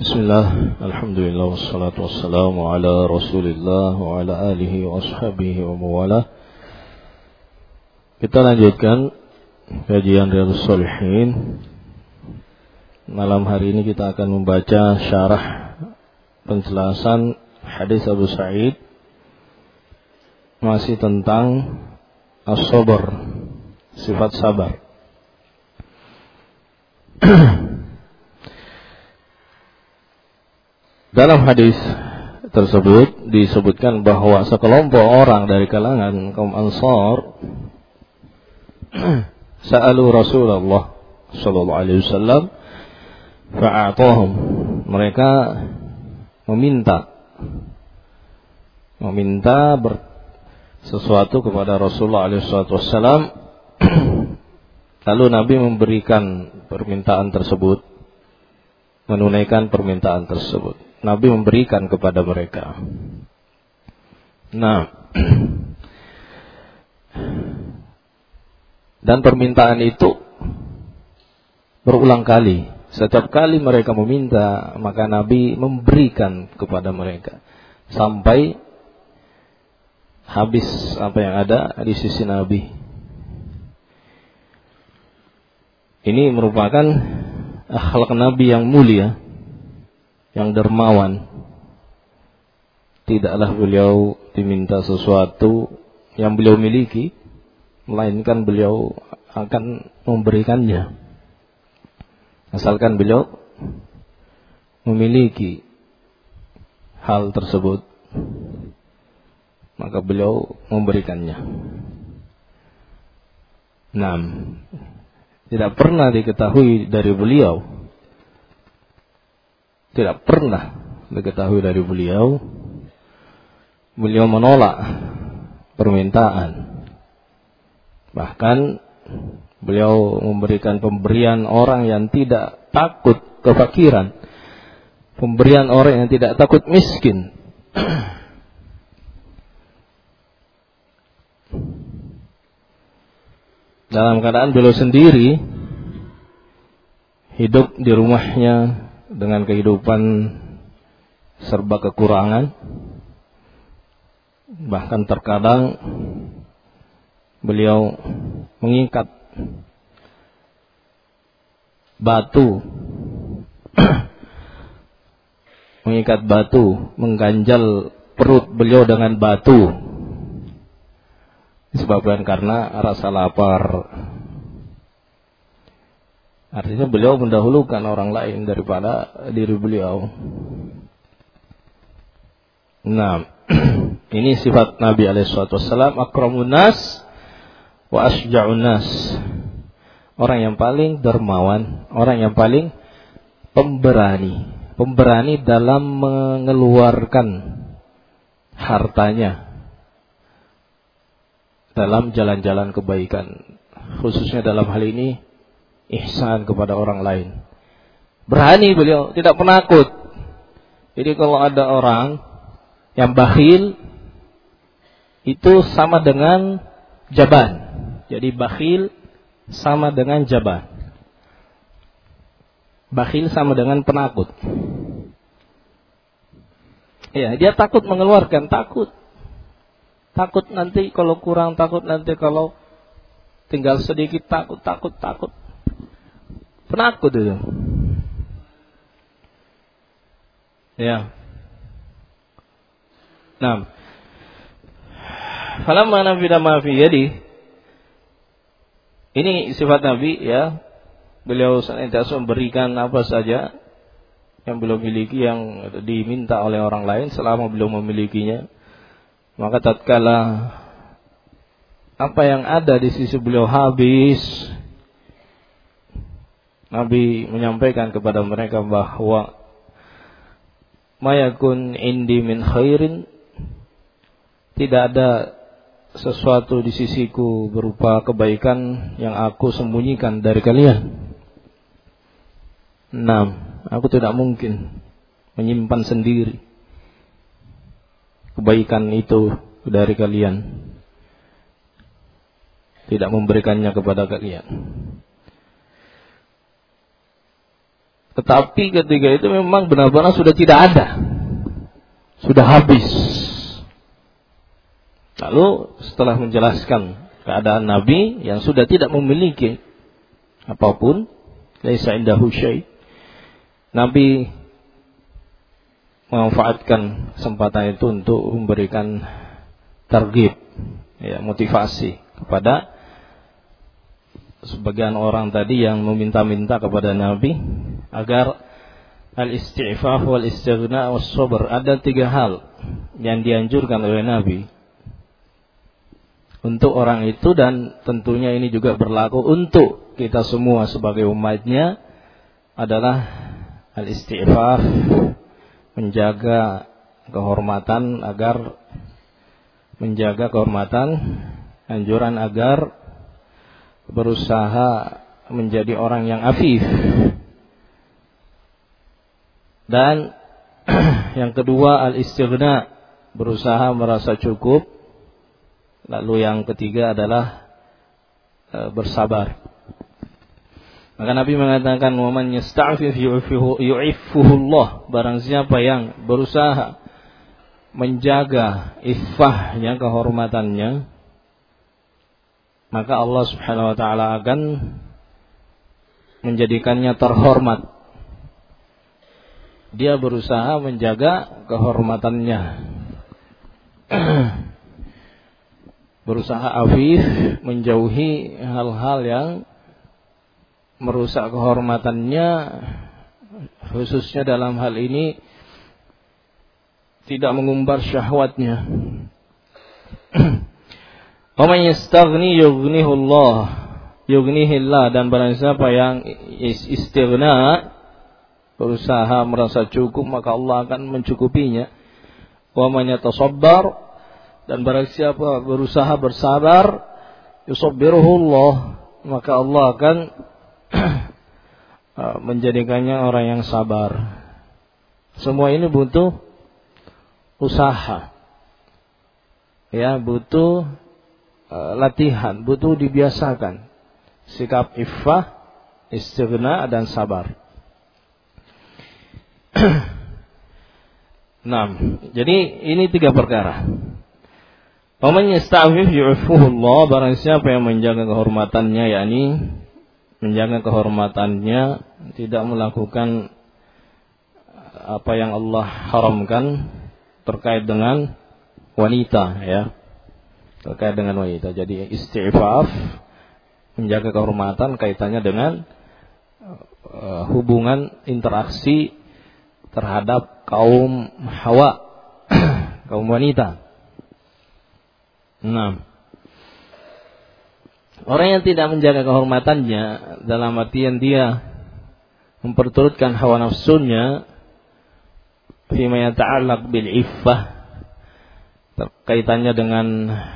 Bismillah, alhamdulillah, wassalatu wassalamu ala rasulillah wa ala alihi wa ashabihi wa mawalah. Kita lanjutkan kajian Riyadhus Shalihin. Malam hari ini kita akan membaca syarah penjelasan hadis Abu Sa'id, masih tentang as-sabr, sifat sabar. Dalam hadis tersebut disebutkan bahwa sekelompok orang dari kalangan kaum Ansar sa'alu Rasulullah sallallahu alaihi wasallam fa'atahum. Mereka meminta sesuatu kepada Rasulullah alaihi wasallam, lalu Nabi memberikan permintaan tersebut, menunaikan permintaan tersebut. Nabi memberikan kepada mereka. Nah, dan permintaan itu berulang kali. Setiap kali mereka meminta, maka Nabi memberikan kepada mereka sampai habis apa yang ada di sisi Nabi. Ini merupakan akhlak Nabi yang mulia, yang dermawan. Tidaklah beliau diminta sesuatu yang beliau miliki, melainkan beliau akan memberikannya, asalkan beliau memiliki hal tersebut, maka beliau memberikannya. Nah, tidak pernah diketahui dari beliau, beliau menolak permintaan. Bahkan beliau memberikan pemberian orang yang tidak takut kefakiran, pemberian orang yang tidak takut miskin. Dalam keadaan beliau sendiri hidup di rumahnya dengan kehidupan serba kekurangan. Bahkan terkadang beliau mengikat batu mengganjal perut beliau dengan batu, disebabkan karena rasa lapar. Artinya beliau mendahulukan orang lain daripada diri beliau. Nah, ini sifat Nabi alaihissalam, akramun nas wa asja'un nas. Orang yang paling dermawan, orang yang paling pemberani dalam mengeluarkan hartanya dalam jalan-jalan kebaikan, khususnya dalam hal ini ihsan kepada orang lain. Berani beliau, tidak penakut. Jadi kalau ada orang yang bakhil, itu sama dengan jaban. Jadi bakhil sama dengan jaban. Bakhil sama dengan penakut. Ya, dia takut mengeluarkan, takut nanti kalau kurang, takut nanti kalau tinggal sedikit, takut. Penakut itu. Ya. Nah, falamma nafida ma fi yadi. Ini sifat Nabi, ya. Beliau senantiasa memberikan apa saja yang beliau miliki, yang diminta oleh orang lain selama beliau memilikinya. Maka tatkala apa yang ada di sisi beliau habis, Nabi menyampaikan kepada mereka bahwa mayakun indi min khairin, tidak ada sesuatu di sisiku berupa kebaikan yang aku sembunyikan dari kalian. Nah, aku tidak mungkin menyimpan sendiri kebaikan itu dari kalian, tidak memberikannya kepada kalian. Tetapi ketika itu memang benar-benar sudah tidak ada, sudah habis. Lalu setelah menjelaskan keadaan Nabi yang sudah tidak memiliki apapun, laisa indahu syai', Nabi memanfaatkan kesempatan itu untuk memberikan targhib, ya, motivasi kepada sebagian orang tadi yang meminta-minta kepada Nabi agar al-isti'faf wal istighna was sabr. Ada 3 hal yang dianjurkan oleh Nabi untuk orang itu, dan tentunya ini juga berlaku untuk kita semua sebagai umatnya, adalah al-isti'faf, menjaga kehormatan, anjuran agar berusaha menjadi orang yang afif. Dan yang kedua al-istighna, berusaha merasa cukup. Lalu yang ketiga adalah bersabar. Maka Nabi mengatakan, "Wa man yasta'fif yu'iffuhu Allah." Barang siapa yang berusaha menjaga iffahnya, kehormatannya, maka Allah Subhanahu wa taala akan menjadikannya terhormat. Dia berusaha menjaga kehormatannya, berusaha afif, menjauhi hal-hal yang merusak kehormatannya, khususnya dalam hal ini tidak mengumbar syahwatnya. Wa man yastaghni yughnihillah, dan barang siapa yang istighna, berusaha merasa cukup, maka Allah akan mencukupinya. Wa man yatasabbar, dan barang siapa berusaha bersabar, yusabbiruhullah, maka Allah akan menjadikannya orang yang sabar. Semua ini butuh usaha, ya, butuh latihan, butuh dibiasakan sikap iffah, istighna, dan sabar. Nah, jadi ini 3 perkara. Waman yasta'fif yu'iffuhullah, barang siapa yang menjaga kehormatannya, yakni menjaga kehormatannya, tidak melakukan apa yang Allah haramkan terkait dengan wanita, ya, terkait dengan wanita. Jadi isti'faf, menjaga kehormatan, kaitannya dengan hubungan interaksi terhadap kaum hawa, kaum wanita. Nah, orang yang tidak menjaga kehormatannya, dalam artian dia memperturutkan hawa nafsunya fima yata'allaq bil iffah, kaitannya dengan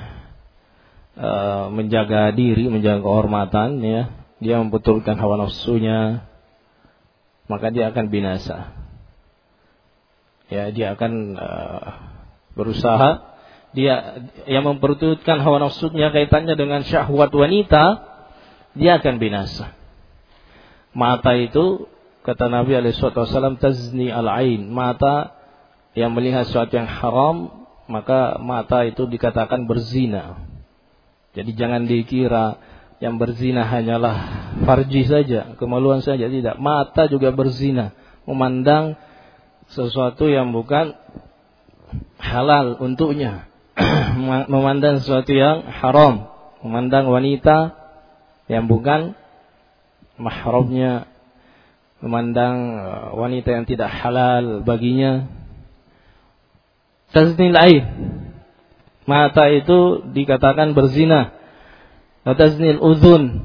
menjaga diri, menjaga kehormatan, ya, dia memperturutkan hawa nafsunya, maka dia akan binasa. Ya, dia akan berusaha, dia yang memperturutkan hawa nafsunya kaitannya dengan syahwat wanita, dia akan binasa. Mata itu, kata Nabi SAW, tazni al-ain, mata yang melihat sesuatu yang haram, maka mata itu dikatakan berzina. Jadi jangan dikira yang berzina hanyalah farji saja, kemaluan saja, tidak. Mata juga berzina, memandang sesuatu yang bukan halal untuknya, memandang sesuatu yang haram, memandang wanita yang bukan mahramnya, memandang wanita yang tidak halal baginya. Taznil ain, mata itu dikatakan berzina. Taznil udhun,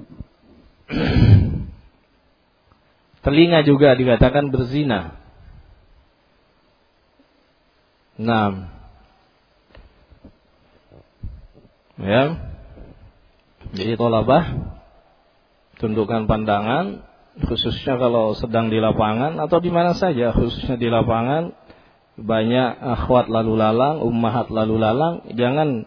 telinga juga dikatakan berzina. Nah, ya, jadi tolabah, tundukkan pandangan, khususnya kalau sedang di lapangan atau di mana saja, khususnya di lapangan, banyak akhwat lalu lalang, ummahat lalu lalang, jangan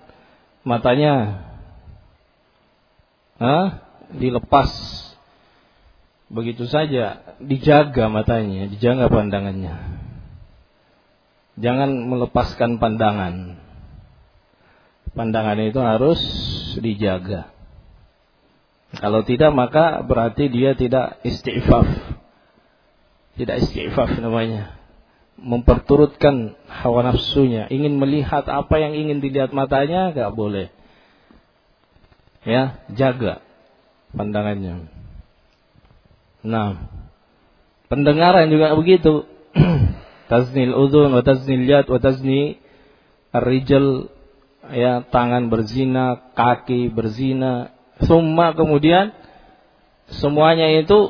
matanya dilepas begitu saja, dijaga matanya, dijaga pandangannya. Jangan melepaskan pandangan. Pandangan itu harus dijaga. Kalau tidak, maka berarti dia tidak istighfaf. Tidak istighfaf namanya. Memperturutkan hawa nafsunya, ingin melihat apa yang ingin dilihat matanya, enggak boleh. Ya, jaga pandangannya. Nah, pendengaran juga begitu. Taznil udhun wa taznil yad wa tazni ar-rijal, ya, tangan berzina, kaki berzina, summa kemudian semuanya itu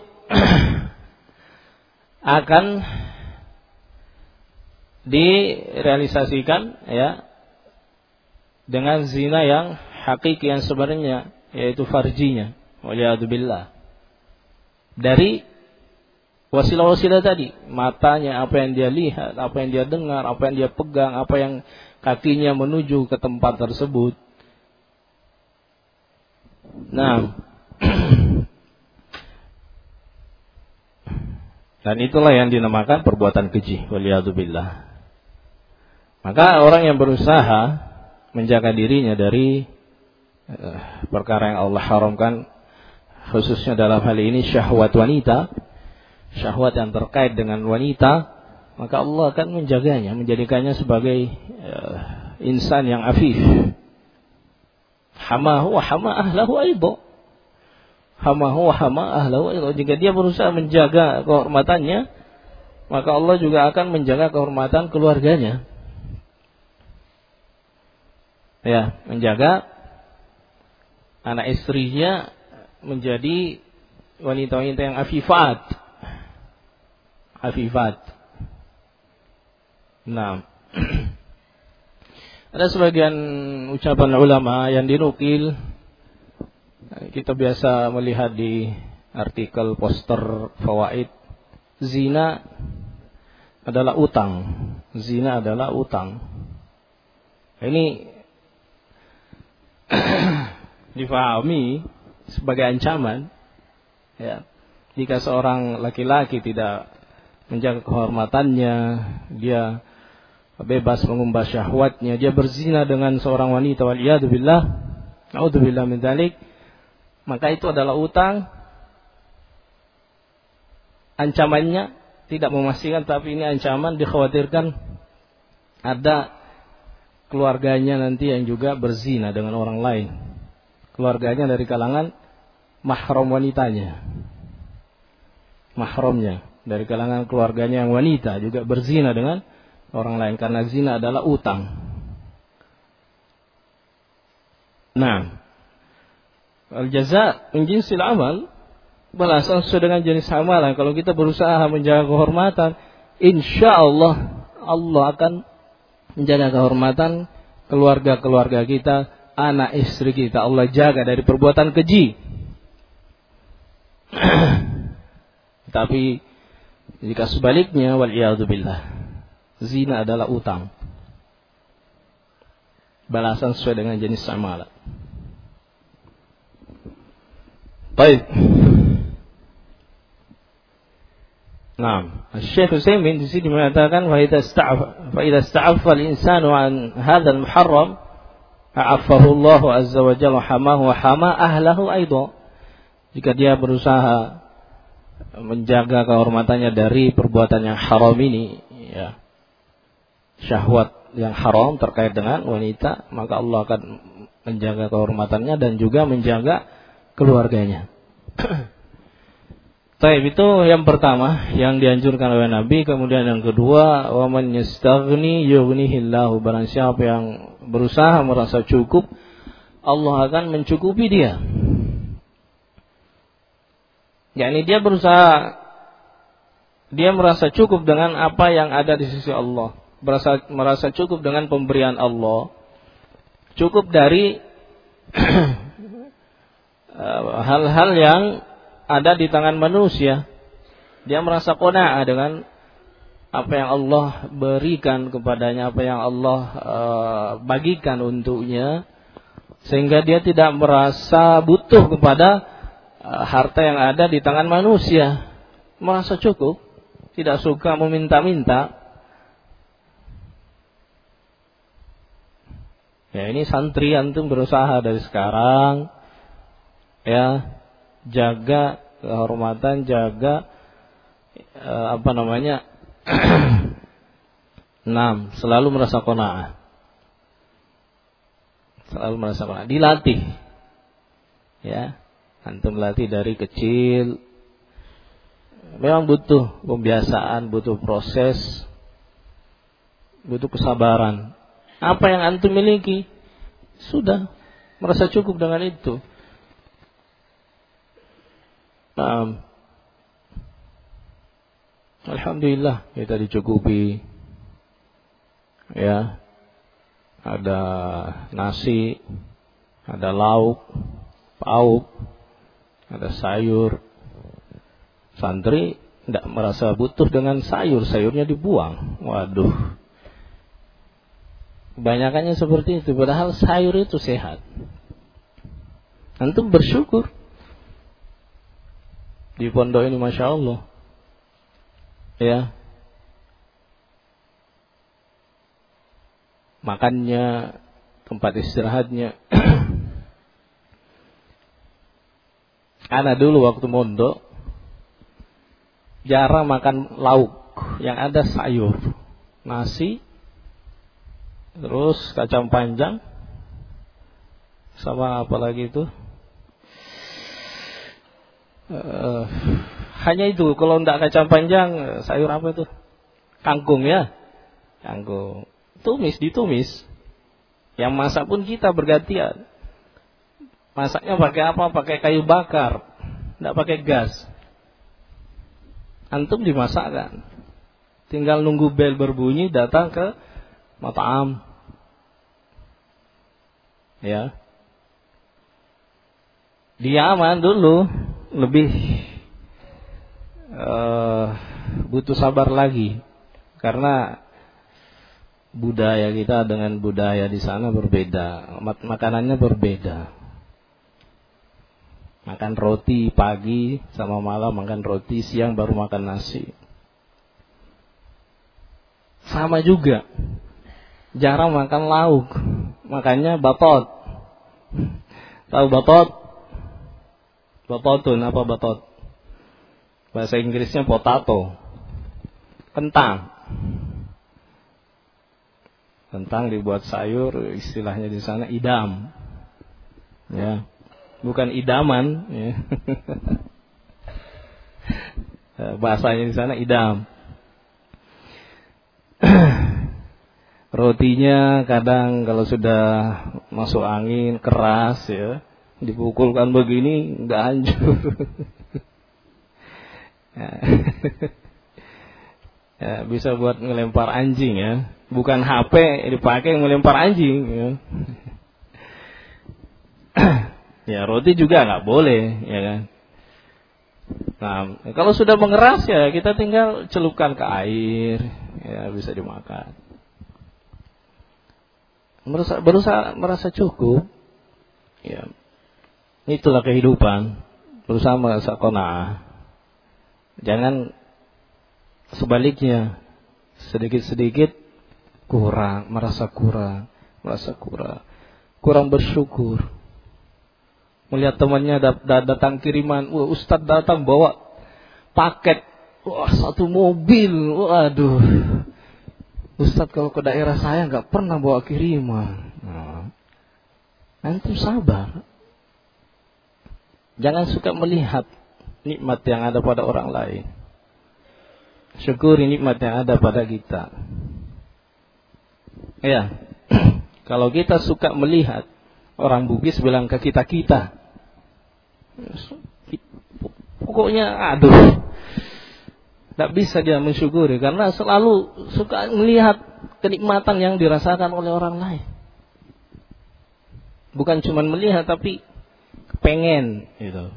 akan direalisasikan, ya, dengan zina yang hakiki, yang sebenarnya, yaitu farjinya, waliyadzubillah. Dari wasilah-wasilah tadi, matanya, apa yang dia lihat, apa yang dia dengar, apa yang dia pegang, apa yang kakinya menuju ke tempat tersebut. Nah, dan itulah yang dinamakan perbuatan keji, waliyadzubillah. Maka orang yang berusaha menjaga dirinya dari perkara yang Allah haramkan, khususnya dalam hal ini syahwat wanita, syahwat yang terkait dengan wanita, maka Allah akan menjaganya, menjadikannya sebagai insan yang afif. Hamahu wa hama ahlahu aidan. Hamahu wa hama ahlahu aidan. Jika dia berusaha menjaga kehormatannya, maka Allah juga akan menjaga kehormatan keluarganya. Ya, menjaga anak istrinya menjadi wanita-wanita yang afifat. Afifat. Nah, ada sebagian ucapan ulama yang dinukil, kita biasa melihat di artikel poster fawaid, zina adalah utang. Zina adalah utang. Ini difahami sebagai ancaman, ya. Jika seorang laki-laki tidak menjaga kehormatannya, dia bebas mengumbar syahwatnya, dia berzina dengan seorang wanita, waliyadzubillah, naudzubillah min dzalik, maka itu adalah utang. Ancamannya tidak memastikan, tapi ini ancaman, dikhawatirkan ada keluarganya nanti yang juga berzina dengan orang lain. Keluarganya dari kalangan mahram wanitanya. Mahramnya dari kalangan keluarganya yang wanita juga berzina dengan orang lain, karena zina adalah utang. Nah, al-jaza min jinsil amal, balasan sesuai dengan jenis amalan. Kalau kita berusaha menjaga kehormatan, insyaallah Allah akan menjaga kehormatan keluarga-keluarga kita, anak istri kita. Allah jaga dari perbuatan keji. Tapi jika sebaliknya, waliyadzubillah, zina adalah utang, balasan sesuai dengan jenis amalan. Baik. Nah, Syekh Utsaimin di sini mengatakan, fa idza sta'affa al-insanu an hadzal muharram a'affahu Allah azza wa jalla hamahu wa hama ahlahu aidan. Jika dia berusaha menjaga kehormatannya dari perbuatan yang haram ini, ya, syahwat yang haram terkait dengan wanita, maka Allah akan menjaga kehormatannya dan juga menjaga keluarganya. Baik, itu yang pertama yang dianjurkan oleh Nabi. Kemudian yang kedua, wa man yastaghni yughnihillahu, barang siapa yang berusaha merasa cukup, Allah akan mencukupi dia. yakni dia berusaha, dia merasa cukup dengan apa yang ada di sisi Allah, merasa cukup dengan pemberian Allah, cukup dari hal-hal yang ada di tangan manusia. Dia merasa qanaah dengan apa yang Allah berikan kepadanya, apa yang Allah bagikan untuknya, sehingga dia tidak merasa butuh kepada harta yang ada di tangan manusia, merasa cukup, tidak suka meminta-minta. Ya, ini santri antum berusaha dari sekarang, ya, jaga kehormatan, jaga selalu merasa qanaah. Selalu merasa qanaah, dilatih. Ya, antum latih dari kecil. Memang butuh pembiasaan, butuh proses, butuh kesabaran. Apa yang antum miliki, sudah merasa cukup dengan itu. Alhamdulillah kita dicukupi. Ya, ada nasi, ada lauk, pauk, ada sayur. Santri tidak merasa butuh dengan sayur, sayurnya dibuang. Waduh, kebanyakannya seperti itu. Padahal sayur itu sehat. Antum bersyukur. Di pondok ini Masya Allah, ya, makannya, tempat istirahatnya. Ana dulu waktu mondok jarang makan lauk, yang ada sayur, nasi, terus kacang panjang, sama apa lagi itu, hanya itu. Kalau tidak kacang panjang, sayur apa itu, kangkung, ya, kangkung, ditumis. Yang masak pun kita bergantian. Masaknya pakai apa? Pakai kayu bakar, tidak pakai gas. Antum dimasakkan, tinggal nunggu bel berbunyi, datang ke mat'am. Ya, dia aman dulu, lebih butuh sabar lagi, karena budaya kita dengan budaya di sana berbeda, makanannya berbeda. Makan roti pagi sama malam, makan roti siang baru makan nasi. Sama juga, jarang makan lauk, makannya batot. Tahu batot? Batotun, apa batot? Bahasa Inggrisnya potato. Kentang. Kentang dibuat sayur, istilahnya di sana idam. Ya. Bukan idaman, ya. Bahasanya di sana idam. Rotinya kadang kalau sudah masuk angin keras, ya, dipukulkan begini nggak hancur. Ya, bisa buat ngelempar anjing, ya. Bukan HP dipakai ngelempar anjing, ya. Ya, roti juga nggak boleh, ya kan. Nah, kalau sudah mengeras, ya kita tinggal celupkan ke air, ya, bisa dimakan. Merasa cukup, ya. Itulah kehidupan. Berusaha merasa qanaah. Jangan sebaliknya, sedikit-sedikit kurang, merasa kurang bersyukur. Melihat temannya datang kiriman, Ustadz datang bawa paket, satu mobil, waduh. Ustadz kalau ke daerah saya nggak pernah bawa kiriman. Antum sabar. Jangan suka melihat nikmat yang ada pada orang lain. Syukuri nikmat yang ada pada kita. Ya, kalau kita suka melihat orang Bugis bilang ke kita, pokoknya tidak bisa dia mensyukuri, karena selalu suka melihat kenikmatan yang dirasakan oleh orang lain. Bukan cuma melihat, tapi pengen gitu.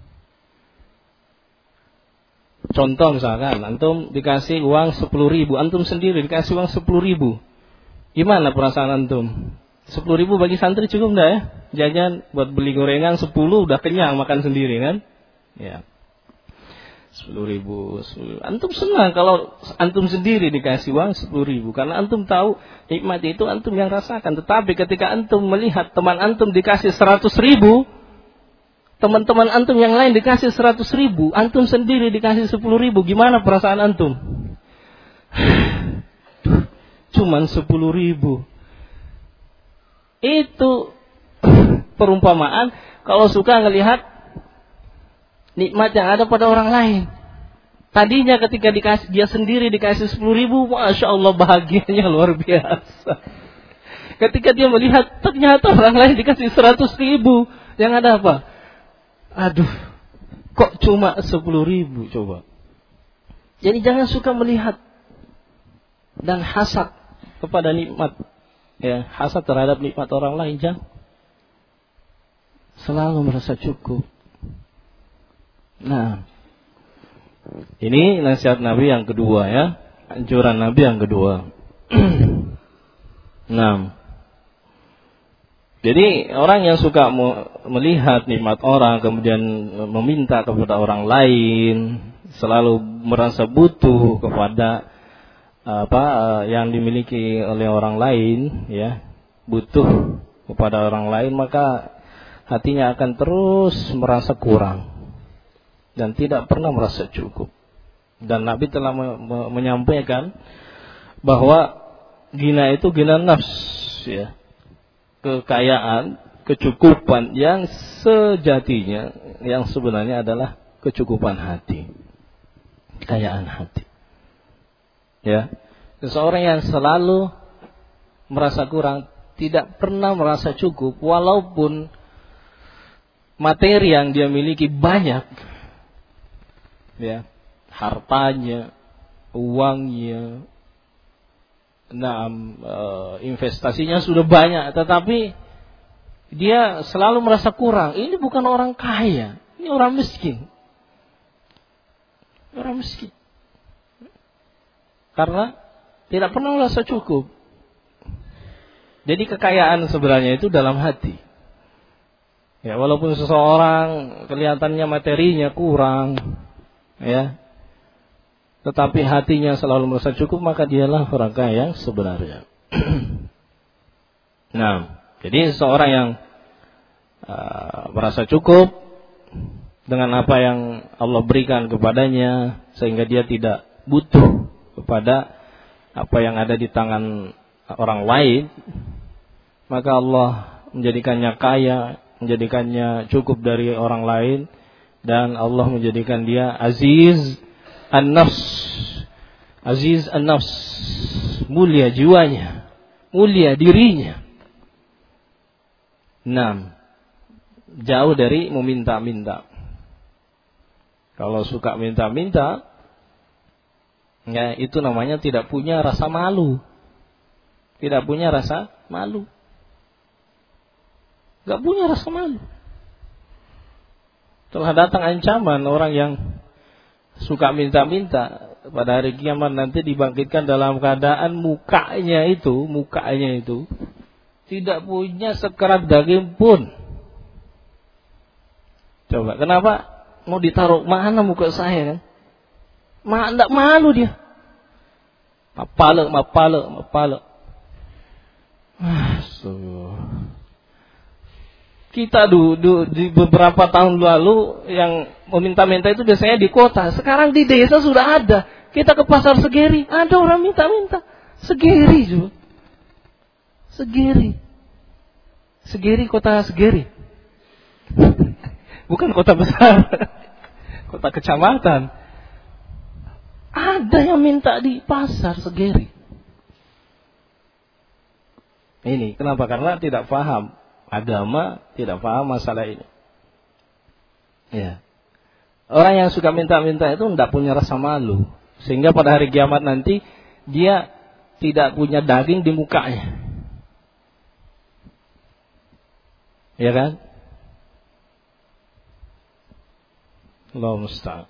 Contoh misalkan, antum dikasih uang 10.000, antum sendiri dikasih uang 10.000, gimana perasaan antum? 10.000 bagi santri cukup enggak, ya? Jajan buat beli gorengan 10 udah kenyang makan sendiri, kan? Ya. 10.000. Antum senang kalau antum sendiri dikasih uang 10.000 karena antum tahu nikmat itu antum yang rasakan. Tetapi ketika antum melihat teman antum dikasih 100.000, teman-teman antum yang lain dikasih 100.000, antum sendiri dikasih 10.000, gimana perasaan antum? Cuman 10.000. Itu perumpamaan kalau suka ngelihat nikmat yang ada pada orang lain. Tadinya ketika dia sendiri dikasih 10.000, Masya Allah bahagianya luar biasa. Ketika dia melihat ternyata orang lain dikasih 100.000, yang ada apa? Aduh, kok cuma 10.000 coba. Jadi jangan suka melihat dan hasad kepada nikmat. Ya, hasad terhadap nikmat orang lain, jangan. Selalu merasa cukup. Nah, ini nasihat Nabi yang kedua ya, anjuran Nabi yang kedua. Nah, jadi orang yang suka melihat nikmat orang kemudian meminta kepada orang lain, selalu merasa butuh kepada yang dimiliki oleh orang lain, ya, butuh kepada orang lain, maka hatinya akan terus merasa kurang dan tidak pernah merasa cukup. Dan Nabi telah menyampaikan bahwa ghina itu ghina nafs, ya, kekayaan, kecukupan yang sejatinya, yang sebenarnya adalah kecukupan hati, kekayaan hati. Ya, seseorang yang selalu merasa kurang, tidak pernah merasa cukup, walaupun materi yang dia miliki banyak, ya, hartanya, uangnya, investasinya sudah banyak, tetapi dia selalu merasa kurang. Ini bukan orang kaya, ini orang miskin. Orang miskin. Karena tidak pernah merasa cukup. Jadi kekayaan sebenarnya itu dalam hati. Ya, walaupun seseorang kelihatannya materinya kurang, ya, tetapi hatinya selalu merasa cukup, maka dialah orang kaya yang sebenarnya. Nah, jadi seseorang yang merasa cukup dengan apa yang Allah berikan kepadanya, sehingga dia tidak butuh kepada apa yang ada di tangan orang lain, maka Allah menjadikannya kaya, menjadikannya cukup dari orang lain, dan Allah menjadikan dia aziz an-nafs. Aziz an-nafs, mulia jiwanya, mulia dirinya. 6. Jauh dari meminta-minta. Kalau suka minta-minta, ya, itu namanya tidak punya rasa malu. Tidak punya rasa malu. Gak punya rasa malu. Telah datang ancaman orang yang suka minta-minta, pada hari kiamat nanti dibangkitkan dalam keadaan mukanya itu tidak punya sekerat daging pun. Coba, kenapa mau ditaruh mana muka saya kan? Tidak malu dia. Mapale. Kita di beberapa tahun lalu yang meminta-minta itu biasanya di kota. Sekarang di desa sudah ada. Kita ke pasar Segeri, ada orang minta-minta. Segeri juga. Segeri, kota Segeri. Bukan kota besar. Kota kecamatan. Ada yang minta di pasar Segeri. Ini kenapa? Karena tidak paham agama, tidak paham masalah ini. Ya. Orang yang suka minta-minta itu tidak punya rasa malu, sehingga pada hari kiamat nanti dia tidak punya daging di mukanya. Ya kan? Allahu musta'an.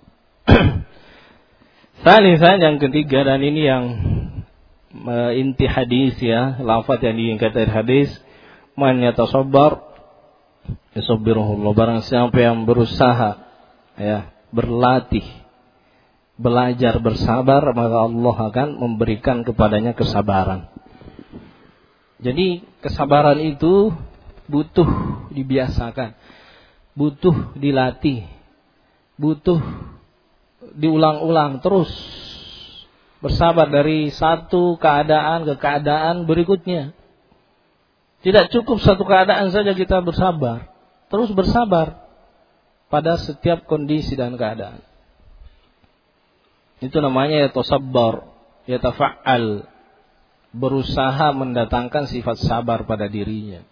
Salisan yang ketiga, dan ini yang inti hadis, ya, lafaz yang diingat dari hadis, man yatasabbar yusabbiruhullah, barang siapa yang berusaha ya, berlatih, belajar bersabar, maka Allah akan memberikan kepadanya kesabaran. Jadi kesabaran itu butuh dibiasakan, butuh dilatih, butuh diulang-ulang terus. Bersabar dari satu keadaan ke keadaan berikutnya. Tidak cukup satu keadaan saja kita bersabar. Terus bersabar pada setiap kondisi dan keadaan. Itu namanya yatasabbar, yatafa'al, berusaha mendatangkan sifat sabar pada dirinya.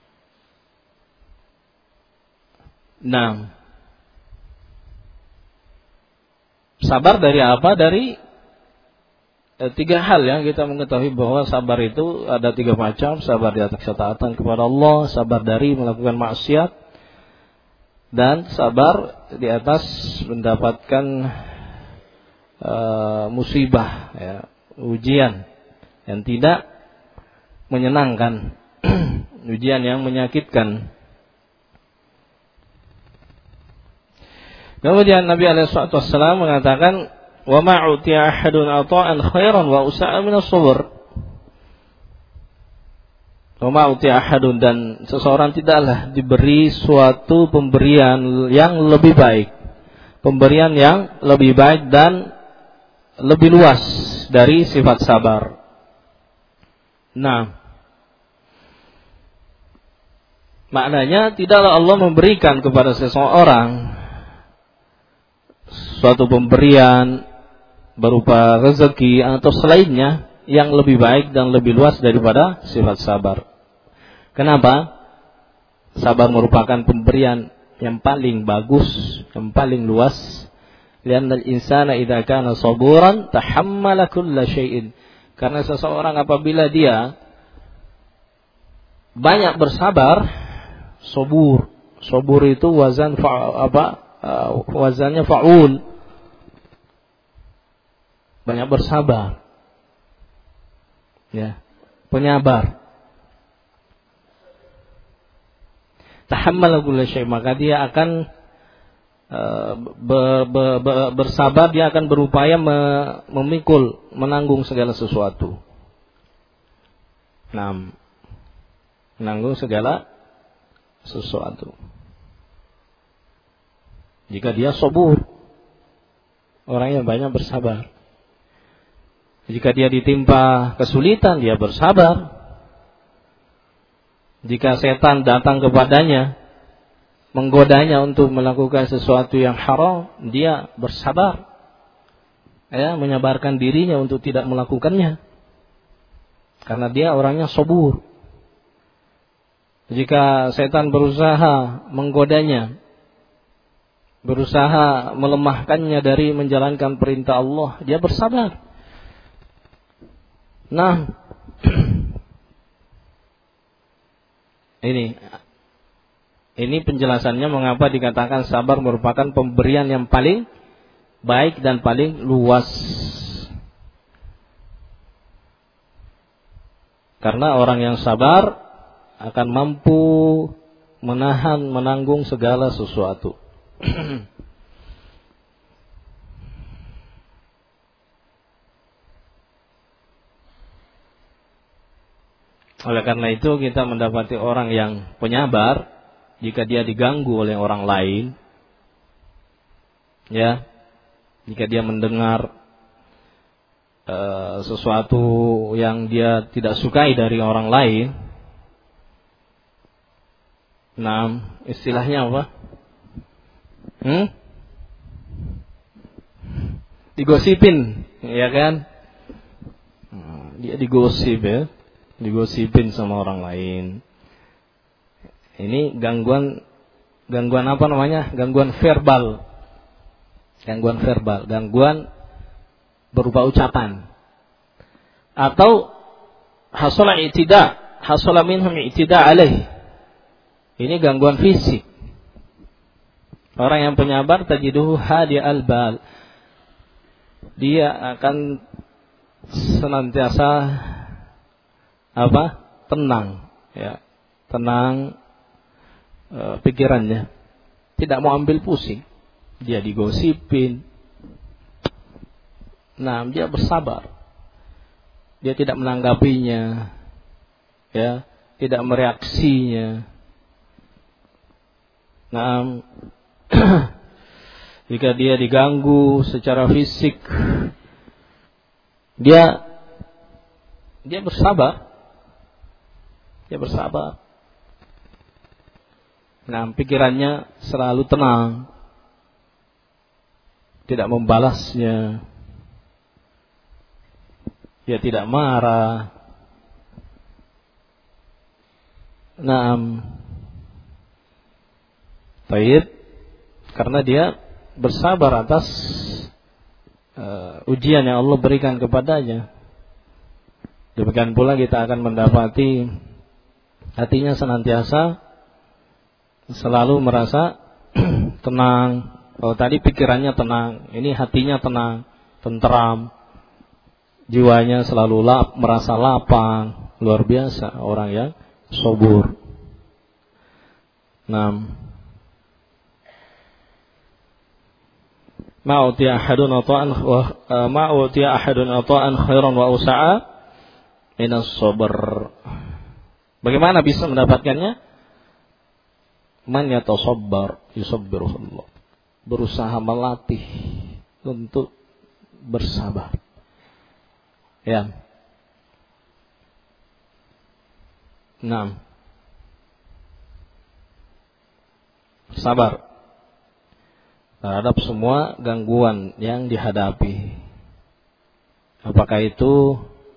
Nah, sabar dari apa? Dari tiga hal yang kita mengetahui bahwa sabar itu ada tiga macam. Sabar di atas ketaatan kepada Allah, sabar dari melakukan maksiat, dan sabar di atas mendapatkan musibah, ya, ujian yang tidak menyenangkan, ujian yang menyakitkan. Kemudian Nabi SAW mengatakan, wa ma'utiya ahadun ata'an khairan wa usa'a minas sabr. Wa ma'utiya ahadun, dan seseorang tidaklah diberi suatu pemberian yang lebih baik, pemberian yang lebih baik dan lebih luas dari sifat sabar. Nah, maknanya tidaklah Allah memberikan kepada seseorang suatu pemberian berupa rezeki atau selainnya yang lebih baik dan lebih luas daripada sifat sabar. Kenapa? Sabar merupakan pemberian yang paling bagus, yang paling luas. Lianna al-insana idza kana saburan tahammala kulla syai'in. Karena seseorang apabila dia banyak bersabar, sabur. Sabur itu wazan wazannya fa'ul. Banyak bersabar, ya, penyabar. Tahammala kulla syai', maka dia akan bersabar, dia akan berupaya memikul, menanggung segala sesuatu. Nah, menanggung segala sesuatu. Jika dia sabur, orang yang banyak bersabar. Jika dia ditimpa kesulitan, dia bersabar. Jika setan datang kepadanya, menggodanya untuk melakukan sesuatu yang haram, dia bersabar. Ya, menyabarkan dirinya untuk tidak melakukannya. Karena dia orangnya sabur. Jika setan berusaha menggodanya, berusaha melemahkannya dari menjalankan perintah Allah, dia bersabar. Nah, ini penjelasannya mengapa dikatakan sabar merupakan pemberian yang paling baik dan paling luas. Karena orang yang sabar akan mampu menahan, menanggung segala sesuatu. Oleh karena itu kita mendapati orang yang penyabar, jika dia diganggu oleh orang lain, ya, jika dia mendengar sesuatu yang dia tidak sukai dari orang lain, nah, istilahnya apa? Digosipin, ya kan? Dia digosip, ya. Digosipin sama orang lain. Ini gangguan apa namanya? Gangguan verbal. Gangguan berupa ucapan. Atau hasala minhum i'tida alaih. Ini gangguan fisik. Orang yang penyabar tajiduhu hadi al-bal. Dia akan senantiasa tenang, ya, tenang pikirannya, tidak mau ambil pusing, dia digosipin. Nah, dia bersabar. Dia tidak menanggapinya, ya, tidak mereaksinya. Nah, jika dia diganggu secara fisik, dia bersabar. Dia bersabar. Nah, pikirannya selalu tenang, tidak membalasnya. Dia tidak marah. Naam. Baik, karena dia bersabar atas ujian yang Allah berikan kepadanya. Demikian pula kita akan mendapati hatinya senantiasa selalu merasa tenang. Kalau tadi pikirannya tenang, ini hatinya tenang, tenteram. Jiwanya selalu merasa lapang. Luar biasa orang yang sabur. 6. Ma'utiya ahadun ata'an khairan wa usa'a minas sabr. Bagaimana bisa mendapatkannya? Man yatasabbar yusabbirullah. Berusaha melatih untuk bersabar. Ya. 6. Sabar terhadap semua gangguan yang dihadapi. Apakah itu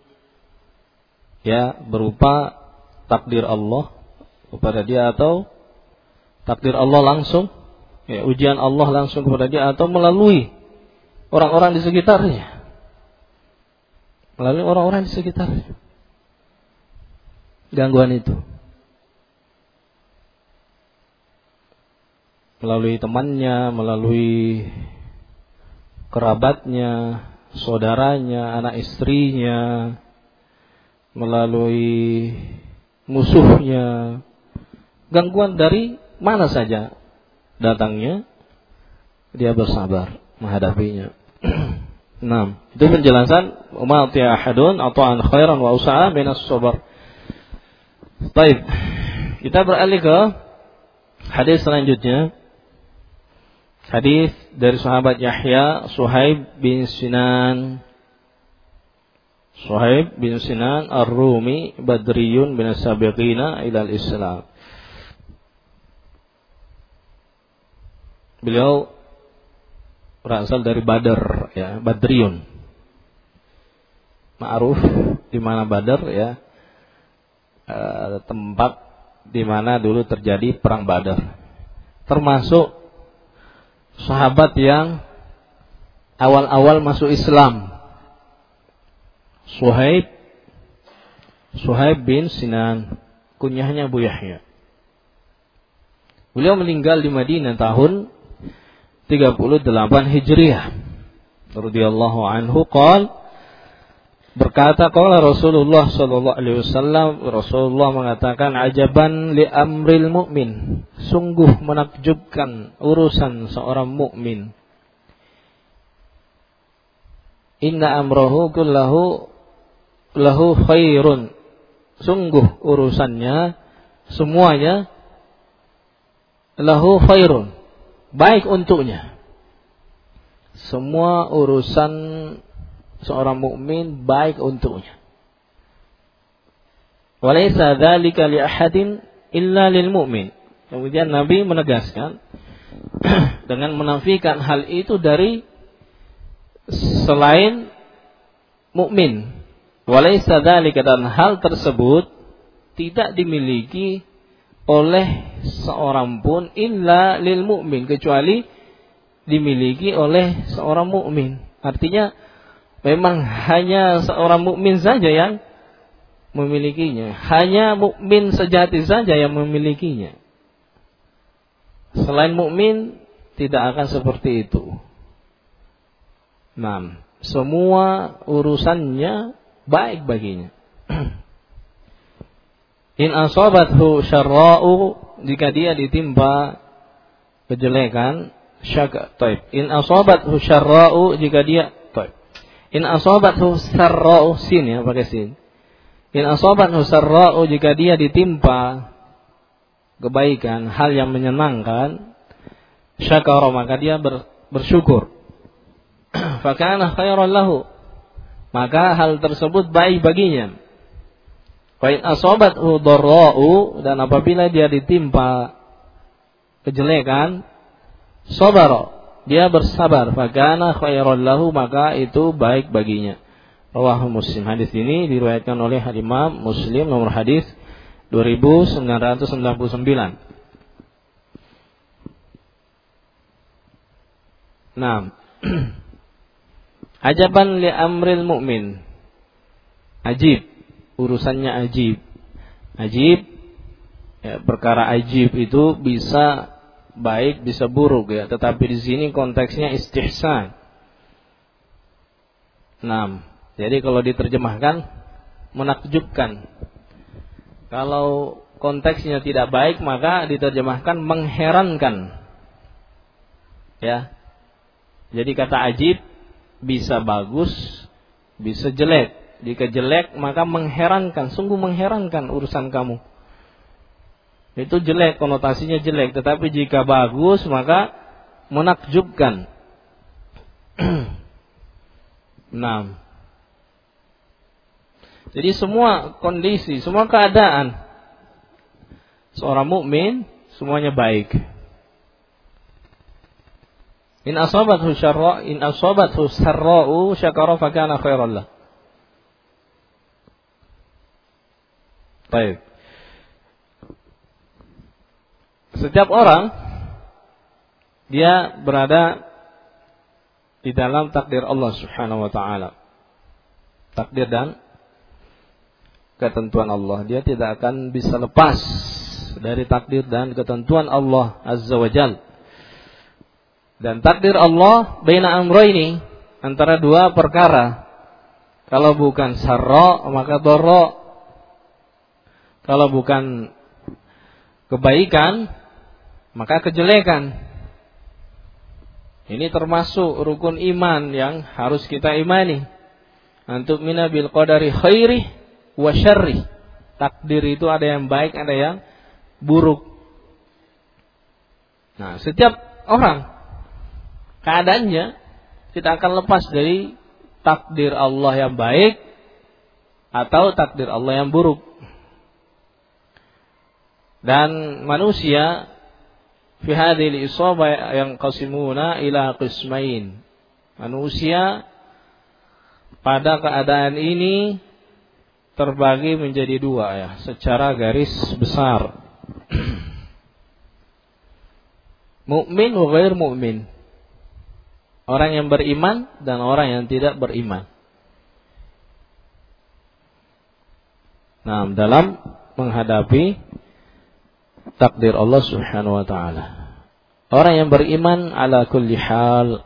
ya berupa takdir Allah kepada dia, atau takdir Allah langsung, ya, ujian Allah langsung kepada dia, atau melalui orang-orang di sekitarnya. Melalui orang-orang di sekitarnya. Gangguan itu. Melalui temannya, melalui kerabatnya, saudaranya, anak istrinya, melalui musuhnya. Gangguan dari mana saja datangnya, dia bersabar menghadapinya. 6. Itu penjelasan ummati ahadun ata'an khairan wa usa'a minas sabr. Baik. Kita beralih ke hadis selanjutnya. Hadis dari sahabat Yahya Suhaib bin Sinan. Suhaib bin Sinan Ar-Rumi Badriyun bin Sabiqina ilal Islam. Beliau berasal dari Badr, ya, Badriyun. Ma'ruf di mana Badr, ya, tempat di mana dulu terjadi perang Badr. Termasuk sahabat yang awal-awal masuk Islam. Suhaib bin Sinan, kunyahnya Abu Yahya. Beliau meninggal di Madinah tahun 38 Hijriah. Radhiyallahu anhu berkata qala Rasulullah sallallahu alaihi wasallam, Rasulullah mengatakan, ajaban li amril mu'min, sungguh menakjubkan urusan seorang mukmin. Inna amrahu kullahu lahu khairun, sungguh urusannya semuanya lahu khairun, baik untuknya. Semua urusan seorang mukmin baik untuknya. Walaysa dzalika li ahadin illa lil mu'min. Kemudian Nabi menegaskan dengan menafikan hal itu dari selain mukmin. Walaysa dzalika, dan hal tersebut tidak dimiliki oleh seorang pun illa lil mu'min, kecuali dimiliki oleh seorang mukmin. Artinya memang hanya seorang mukmin saja yang memilikinya. Hanya mukmin sejati saja yang memilikinya. Selain mukmin tidak akan seperti itu. Nah, semua urusannya baik baginya. In asabathu syarra'u, jika dia ditimpa kejelekan, Taib. In asabathu syarra'u, jika dia taib. In asabathu sarra'u, sin ya, pakai sin. In asabathu sarra'u, jika dia ditimpa kebaikan, hal yang menyenangkan, syakara, maka dia bersyukur. Fakana khairan lahu, maka hal tersebut baik baginya. Wa in asabathu dharra'u, dan apabila dia ditimpa kejelekan, sabara, dia bersabar, fakana khairan lahu, maka itu baik baginya. Rawahu Muslim. Hadis ini diriwayatkan oleh Imam Muslim, nomor hadis 2999. Nah, ajaban li amril mu'min. Ajib, urusannya ajib. Ajib, ya, perkara ajib itu bisa baik, bisa buruk ya, tetapi di sini konteksnya istihsan. Nah, jadi kalau diterjemahkan menakjubkan. Kalau konteksnya tidak baik, maka diterjemahkan mengherankan. Ya. Jadi kata ajib bisa bagus, bisa jelek. Jika jelek maka mengherankan, sungguh mengherankan urusan kamu. Itu jelek, konotasinya jelek. Tetapi jika bagus maka menakjubkan. Nah, jadi semua kondisi, semua keadaan seorang mukmin semuanya baik. In asabathu syarra, in asabathu sarra'u syakara fakana khairan lah. Baik. Setiap orang dia berada di dalam takdir Allah Subhanahu wa taala. Takdir dan ketentuan Allah. Dia tidak akan bisa lepas dari takdir dan ketentuan Allah Azza wa Jalla. Dan takdir Allah baina amrayni, antara dua perkara. Kalau bukan sarra maka dharra. Kalau bukan kebaikan maka kejelekan. Ini termasuk rukun iman yang harus kita imani. Antuk mina bil qadari khairi wa syarri. Takdir itu ada yang baik, ada yang buruk. Nah, setiap orang keadaannya tidak akan lepas dari takdir Allah yang baik atau takdir Allah yang buruk. Dan manusia fi hadhil isabah yang qasimuna ila qismain. Manusia pada keadaan ini terbagi menjadi dua ya, secara garis besar. Mukmin wa ghair mukmin. Orang yang beriman dan orang yang tidak beriman. Nah, dalam menghadapi takdir Allah Subhanahu wa taala. Orang yang beriman ala kulli hal.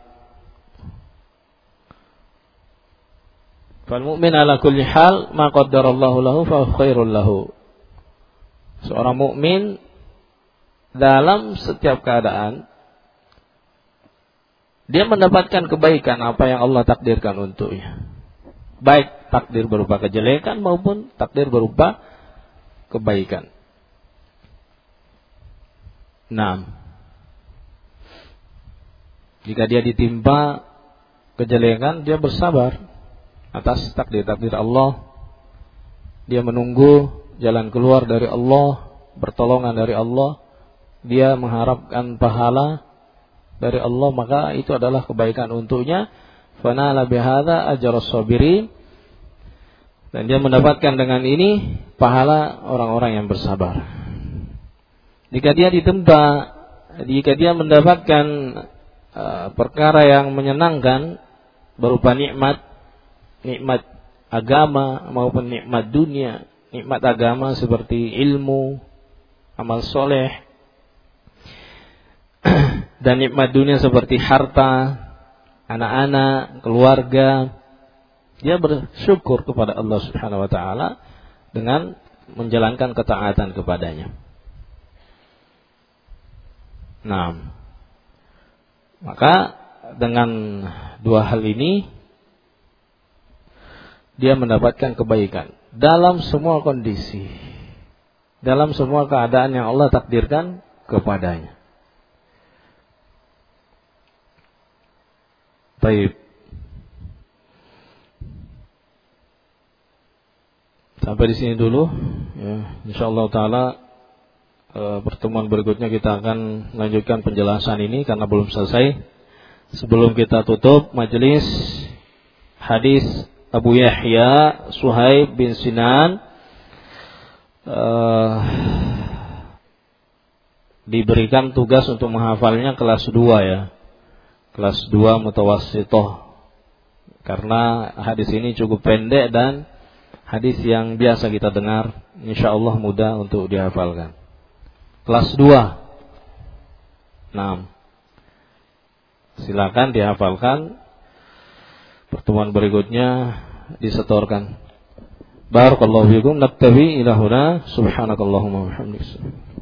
Fal mu'min ala kulli hal ma qaddarallahu lahu fa khairul lahu. Seorang mukmin dalam setiap keadaan dia mendapatkan kebaikan apa yang Allah takdirkan untuknya. Baik takdir berupa kejelekan maupun takdir berupa kebaikan. Nah, jika dia ditimpa kejelekan, dia bersabar atas takdir-takdir Allah. Dia menunggu jalan keluar dari Allah, pertolongan dari Allah. Dia mengharapkan pahala dari Allah, maka itu adalah kebaikan untuknya. Fanala bihadza ajrus sabirin. Dan dia mendapatkan dengan ini pahala orang-orang yang bersabar. Jika dia ditempa, jika dia mendapatkan perkara yang menyenangkan berupa nikmat agama maupun nikmat dunia. Nikmat agama seperti ilmu, amal soleh, dan nikmat dunia seperti harta, anak-anak, keluarga. Dia bersyukur kepada Allah Subhanahu wa taala dengan menjalankan ketaatan kepadanya. Nah, Maka dengan dua hal ini dia mendapatkan kebaikan dalam semua kondisi, dalam semua keadaan yang Allah takdirkan kepadanya. Baik. Sampai di sini dulu. Ya, insyaallah taala pertemuan berikutnya kita akan lanjutkan penjelasan ini karena belum selesai. Sebelum kita tutup majelis, hadis Abu Yahya Suhaib bin Sinan diberikan tugas untuk menghafalnya kelas 2 ya. Kelas 2 mutawassithah. Karena hadis ini cukup pendek dan hadis yang biasa kita dengar, insyaallah mudah untuk dihafalkan. Kelas 2. Nah, silakan dihafalkan. Pertemuan berikutnya disetorkan. Barakallahu fikum. Naktabi ila huna. Subhanakallahumma wa bihamdika.